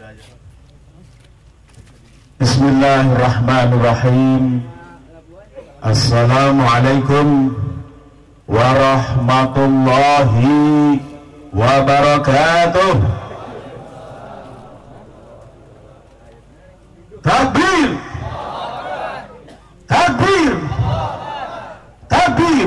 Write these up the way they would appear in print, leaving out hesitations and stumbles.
Bismillahirrahmanirrahim. Assalamualaikum warahmatullahi wabarakatuh. Takbir, takbir, takbir.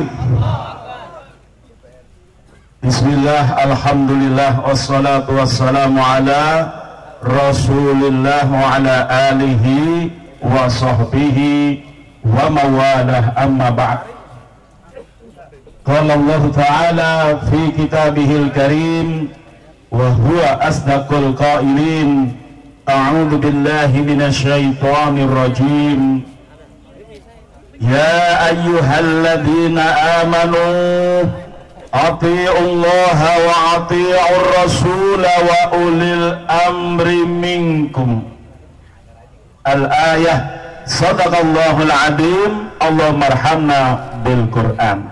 Bismillah, alhamdulillah, wassalatu wassalamu ala Rasulillah wa ala alihi wa sahbihi wa mawalah, amma ba'd. Qala Allah Ta'ala fi kitabihil karim wa huwa asdaqul qailin. A'udzu billahi minasy syaithanir rajim. Ya ayyuhalladzina amanu ati'ullaha wa ati'ur rasul wa ulil amri minkum. Al-ayah. Sadaqallahul adzim. Allahumma arhamna bil Qur'an.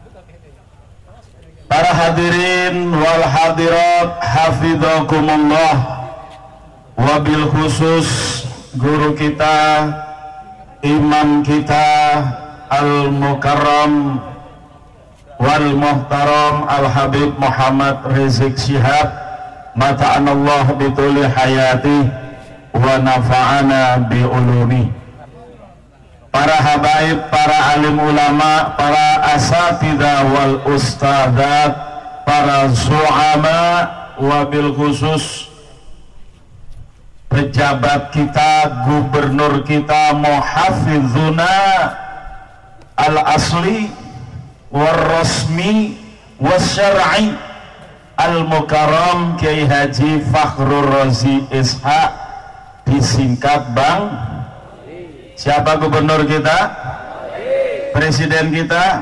Para hadirin wal hadirat hafizakumullah, wabil khusus guru kita, imam kita al-mukarram wal muhtaram al-habib Muhammad Rizik Syihab, mata'anallah bituli hayati wa nafa'ana bi ulumi. Para habaib, para alim ulama, para asatidzah wal ustadzat, para zu'ama, wabil khusus pejabat kita, gubernur kita, muhafizuna al-asli war-rasmi was-syar'i al-mukarram Kiai Haji Fakhrur Razi Ishaq, disingkat Bang. Siapa gubernur kita? Presiden kita?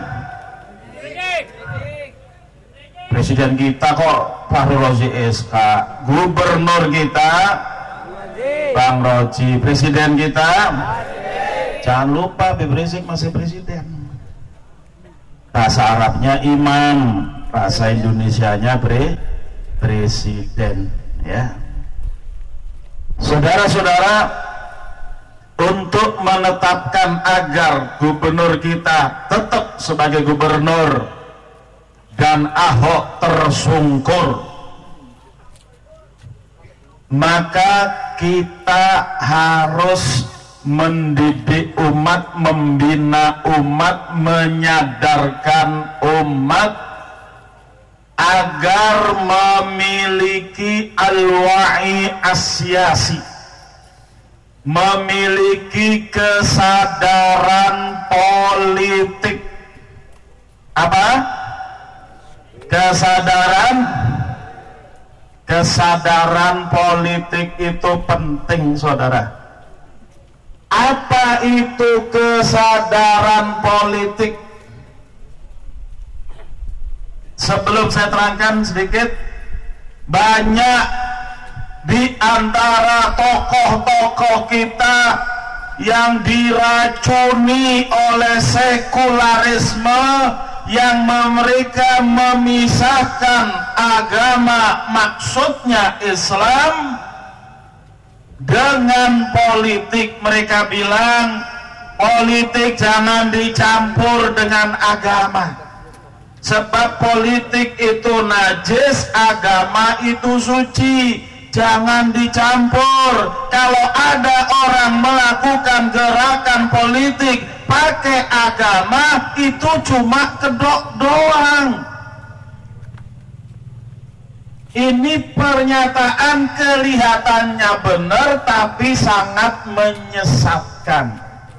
Presiden kita kok Fakhrur Razi Ishaq. Gubernur kita Bang Roji. Presiden kita? Jangan lupa Habib Rizik masih presiden. Bahasa Arabnya imam, bahasa Indonesianya presiden, ya. Saudara-saudara, untuk menetapkan agar gubernur kita tetap sebagai gubernur dan Ahok tersungkur, maka kita harus mendidik umat, membina umat, menyadarkan umat agar memiliki al-wa'i as-siyasi, memiliki kesadaran politik. Apa? Kesadaran politik itu penting, saudara. Apa itu kesadaran politik? Sebelum saya terangkan sedikit, banyak di antara tokoh-tokoh kita yang diracuni oleh sekularisme, yang mereka memisahkan agama, maksudnya Islam, dengan politik. Mereka bilang politik jangan dicampur dengan agama, sebab politik itu najis, agama itu suci, jangan dicampur. Kalau ada orang melakukan gerakan politik pakai agama, itu cuma kedok doang. Ini pernyataan kelihatannya benar, tapi sangat menyesatkan.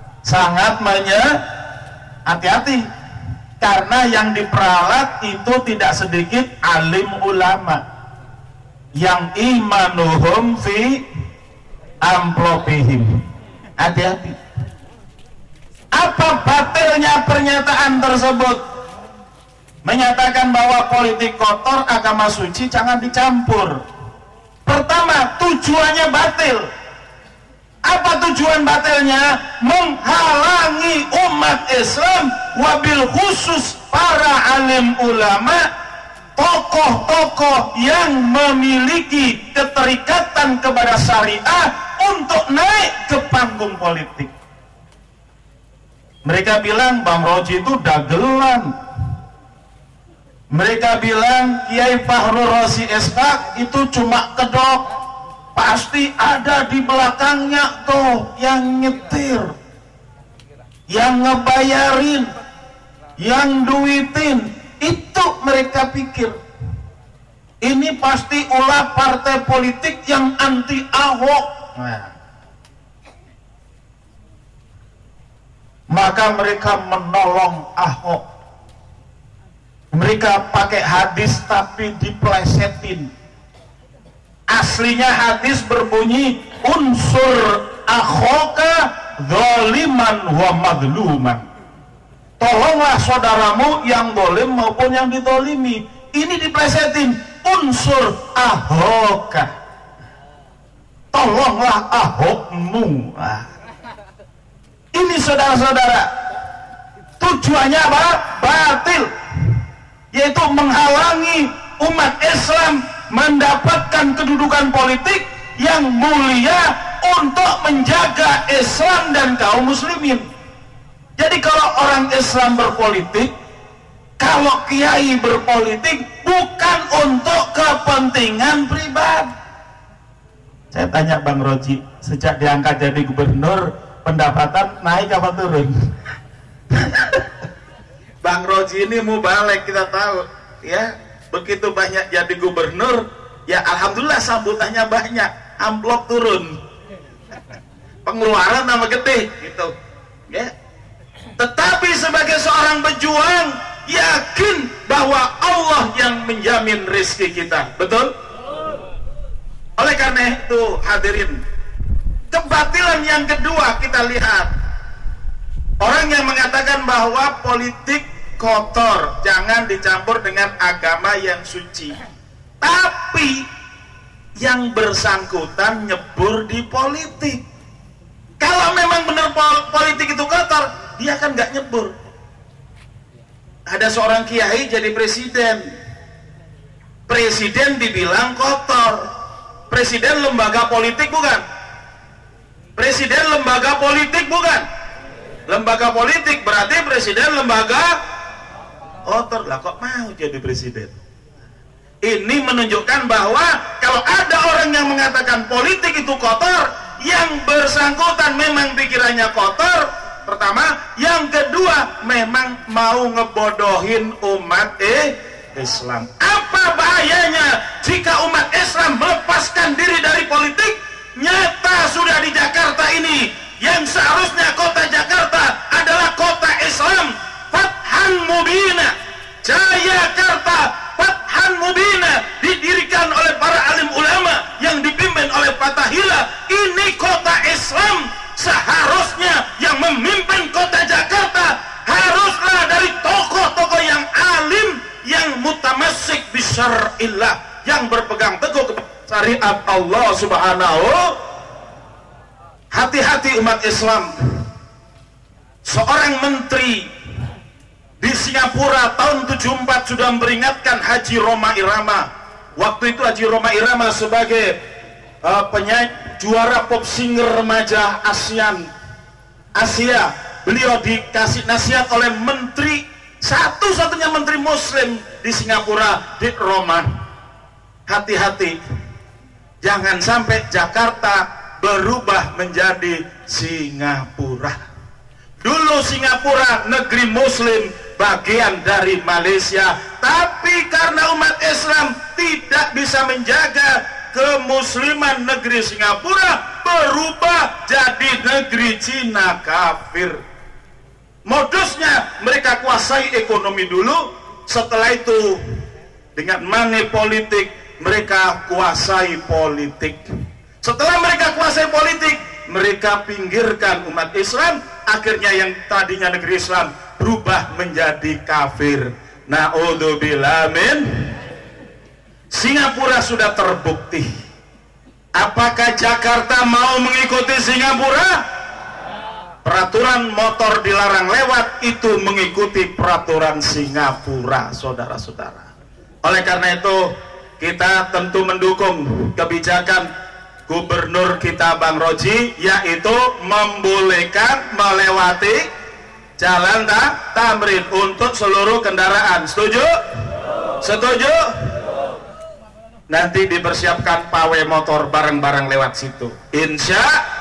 Hati-hati, karena yang diperalat itu tidak sedikit alim ulama yang imanuhum fi amplopihim. Hati-hati. Apa batilnya pernyataan tersebut? Menyatakan bahwa politik kotor, agama suci, jangan dicampur. Pertama, tujuannya batil. Apa tujuan batilnya? Menghalangi umat Islam, wabil khusus para alim ulama, tokoh-tokoh yang memiliki keterikatan meninggalkan kepada syariah untuk naik ke panggung politik. Mereka bilang Bang Roji itu dagelan. Mereka bilang Kiai Fahru Rosi SK itu cuma kedok. Pasti ada di belakangnya tuh yang nyetir, yang ngebayarin, yang duitin. Itu mereka pikir. Ini pasti ulah partai politik yang anti Ahok. Nah, maka mereka menolong Ahok. Mereka pakai hadis tapi diplesetin. Aslinya hadis berbunyi unsur akhoka zaliman wa madluman. Tolonglah saudaramu yang dolim maupun yang didolimi. Ini diplesetin unsur ahoka. Tolonglah ahokmu. Nah, ini saudara-saudara, tujuannya apa? Batil, yaitu menghalangi umat Islam mendapatkan kedudukan politik yang mulia untuk menjaga Islam dan kaum muslimin. Jadi kalau orang Islam berpolitik, kalau kiai berpolitik, bukan untuk kepentingan pribadi. Saya tanya Bang Roji, sejak diangkat jadi gubernur, pendapatan naik apa turun? Bang Roji ini mau balik, kita tahu ya, begitu banyak jadi gubernur, ya alhamdulillah sambutannya banyak, amplop turun, pengeluaran nama gede gitu ya. Tetapi sebagai seorang pejuang, yakin bahwa Allah yang menjamin rezeki kita, betul? Oleh karena itu hadirin, kebatilan yang kedua kita lihat, orang yang mengatakan bahwa politik kotor, jangan dicampur dengan agama yang suci. Tapi yang bersangkutan nyebur di politik. Kalau memang benar politik itu kotor, dia kan nggak nyebur. Ada seorang kiai jadi presiden. Presiden dibilang kotor. Presiden lembaga politik bukan? Presiden lembaga politik bukan? Lembaga politik berarti presiden lembaga kotor. Lah kok mau jadi presiden? Ini menunjukkan bahwa kalau ada orang yang mengatakan politik itu kotor, yang bersangkutan memang pikirannya kotor, pertama. Yang kedua, memang mau ngebodohin umat Islam. Apa bahayanya jika umat Islam melepaskan diri dari politik? Nyata sudah di Jakarta ini, yang seharusnya kota Jakarta adalah kota Islam, Fathan Mubina, Jayakarta, Fathan Mubina, didirikan oleh para alim ulama yang dipimpin oleh Fatahila. Ini kota Islam. Seharusnya yang memimpin kota Jakarta haruslah dari tokoh-tokoh yang alim, yang mutamassik bisyar'illah, yang berpegang teguh kepada syariat Allah Subhanahu. Hati-hati umat Islam. Seorang menteri di Singapura tahun 74 sudah memperingatkan Haji Roma Irama. Waktu itu Haji Roma Irama sebagai penyanyi juara pop singer remaja Asia, beliau dikasih nasihat oleh menteri, satu-satunya menteri muslim di Singapura, Dick Roman. Hati-hati, jangan sampai Jakarta berubah menjadi Singapura. Dulu Singapura negeri muslim, bagian dari Malaysia, tapi karena umat Islam tidak bisa menjaga kemusliman negeri Singapura, berubah jadi negeri Cina kafir. Modusnya mereka kuasai ekonomi dulu, setelah itu dengan money politik mereka kuasai politik. Setelah mereka kuasai politik, mereka pinggirkan umat Islam. Akhirnya yang tadinya negeri Islam berubah menjadi kafir. Na'udzubillah min. Singapura sudah terbukti. Apakah Jakarta mau mengikuti Singapura? Peraturan motor dilarang lewat itu mengikuti peraturan Singapura, saudara-saudara. Oleh karena itu kita tentu mendukung kebijakan gubernur kita Bang Roji, yaitu membolehkan melewati jalan Tamrin untuk seluruh kendaraan. Setuju? Setuju? Nanti dipersiapkan pawai motor bareng-bareng lewat situ, insya.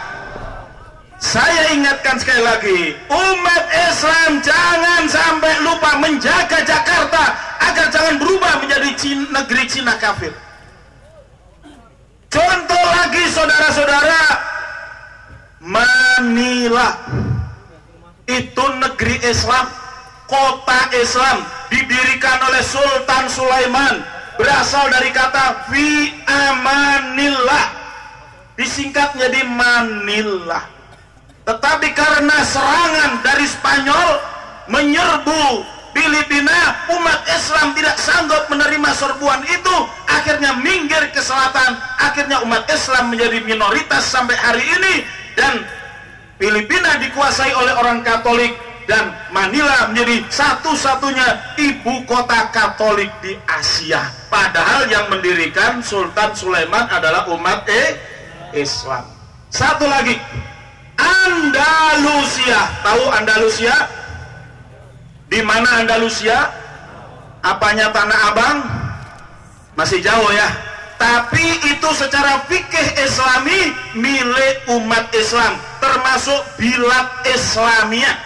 Saya ingatkan sekali lagi, umat Islam jangan sampai lupa menjaga Jakarta agar jangan berubah menjadi negeri Cina kafir. Contoh lagi saudara-saudara, Manila itu negeri Islam, kota Islam, didirikan oleh Sultan Sulaiman, berasal dari kata fi amanillah, disingkat menjadi Manila. Tetapi karena serangan dari Spanyol menyerbu Filipina, umat Islam tidak sanggup menerima serbuan itu, akhirnya minggir ke selatan. Akhirnya umat Islam menjadi minoritas sampai hari ini, dan Filipina dikuasai oleh orang Katolik, dan Manila menjadi satu-satunya ibu kota Katolik di Asia. Padahal yang mendirikan Sultan Sulaiman adalah umat Islam. Satu lagi, Andalusia. Tahu Andalusia? Di mana Andalusia? Apanya Tanah Abang? Masih jauh ya. Tapi itu secara fikih Islami milik umat Islam, termasuk Bilad Islamiyah,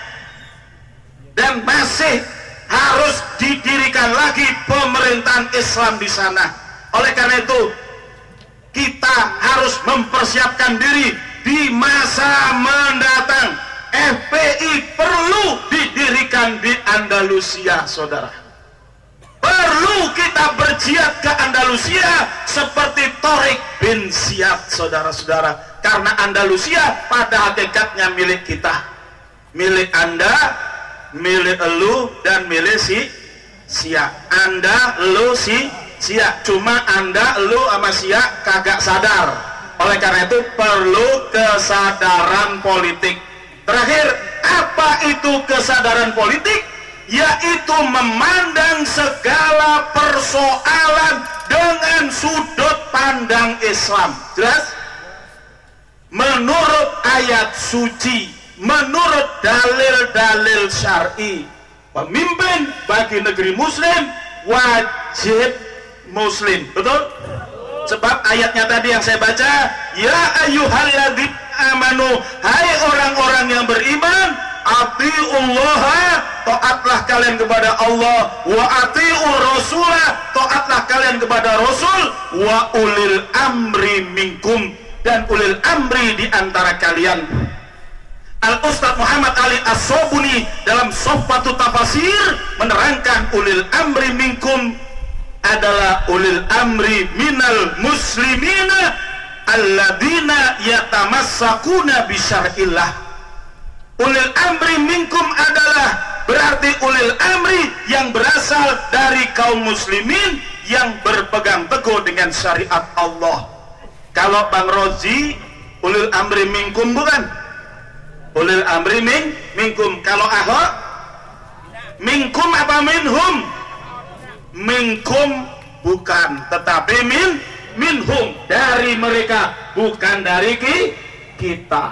dan masih harus didirikan lagi pemerintahan Islam di sana. Oleh karena itu kita harus mempersiapkan diri. Di masa mendatang FPI perlu didirikan di Andalusia, saudara. Perlu kita berjihad ke Andalusia seperti Tariq bin Ziyad, saudara-saudara. Karena Andalusia pada hakikatnya milik kita, milik Anda, milik elu, dan milik Sia. Anda, elu, Sia. Cuma Anda, elu, sama Sia kagak sadar. Oleh karena itu perlu kesadaran politik. Terakhir, apa itu kesadaran politik? Yaitu memandang segala persoalan dengan sudut pandang Islam. Jelas? Menurut ayat suci, menurut dalil-dalil syar'i, pemimpin bagi negeri muslim wajib muslim. Betul? Sebab ayatnya tadi yang saya baca, ya ayyuhalladzina amanu, hai orang-orang yang beriman, atiullaha, taatlah kalian kepada Allah, wa atiur rasulah, taatlah kalian kepada Rasul, wa ulil amri minkum, dan ulil amri di antara kalian. Al-Ustaz Muhammad Ali As-Sobuni dalam Sohbatut Tafasir menerangkan ulil amri minkum adalah ulil amri minal muslimina alladzina yatamassakuna bisyar'illah. Ulil amri minkum adalah berarti ulil amri yang berasal dari kaum muslimin yang berpegang teguh dengan syariat Allah. Kalau Bang Rozi ulil amri minkum bukan? Ulil amri minkum. Kalau Ahok minkum apa minhum? Minkum bukan, tetapi minhum, dari mereka, bukan dari kita.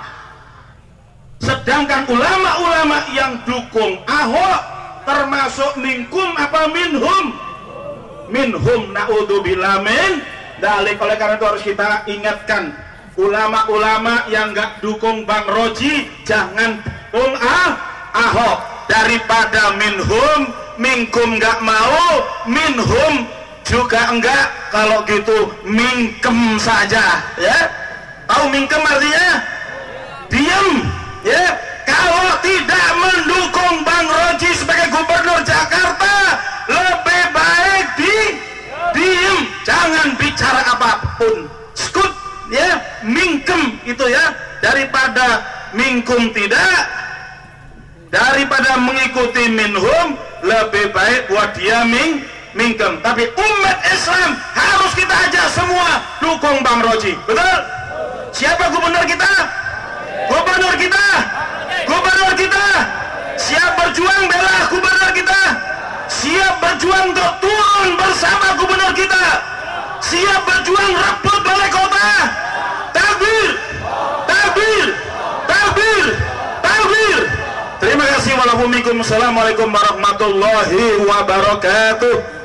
Sedangkan ulama-ulama yang dukung Ahok termasuk minkum apa minhum? Minhum, naudzubillah min dzalik. Oleh karena itu harus kita ingatkan ulama-ulama yang gak dukung Bang Roji, jangan dukung Ahok. Daripada minhum, minkum gak mau, minhum juga enggak, kalau gitu mingkem saja, ya. Tahu mingkem artinya? Diam, ya. Kalau tidak mendukung Bang Roji sebagai gubernur Jakarta, lebih baik diem, jangan bicara apapun, skut, ya. Mingkem itu ya, daripada mingkum tidak, daripada mengikuti minhum, lebih baik buat dia mingkem. Tapi umat Islam harus kita ajak semua dukung Bang Roji. Betul? Siapa gubernur kita? Gubernur kita. Gubernur kita. Siap berjuang bela gubernur kita. Siap berjuang untuk turun bersama gubernur kita. Siap berjuang rebut balai kota. barakallahu fikum. Assalamualaikum warahmatullahi wabarakatuh.